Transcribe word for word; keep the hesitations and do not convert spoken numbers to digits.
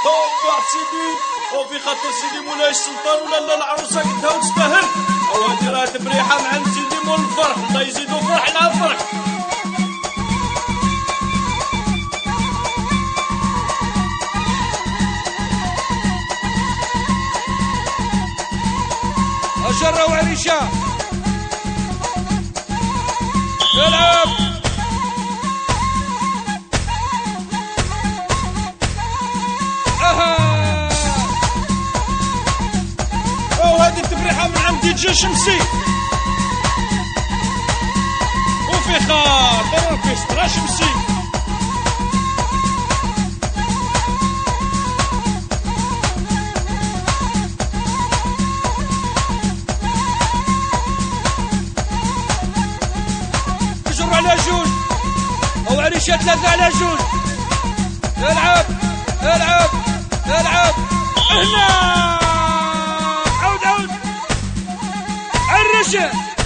هوبا سيدي، وفي خاطر سيدي مولاي السلطان ولا العروسه قدها وتستاهل. هوادي راه تبريحه من عند سيدي مول الفرح، الله يزيدو فرح على فرح. أجرة وعريشة العب. اها وهذه التبريحة من عند دي جي شمسي، وفي خاطر الفيسترا شمسي. على جوج او عريشة ثلاثة على جوج. العب العب العب هنا، عود عود الرجال.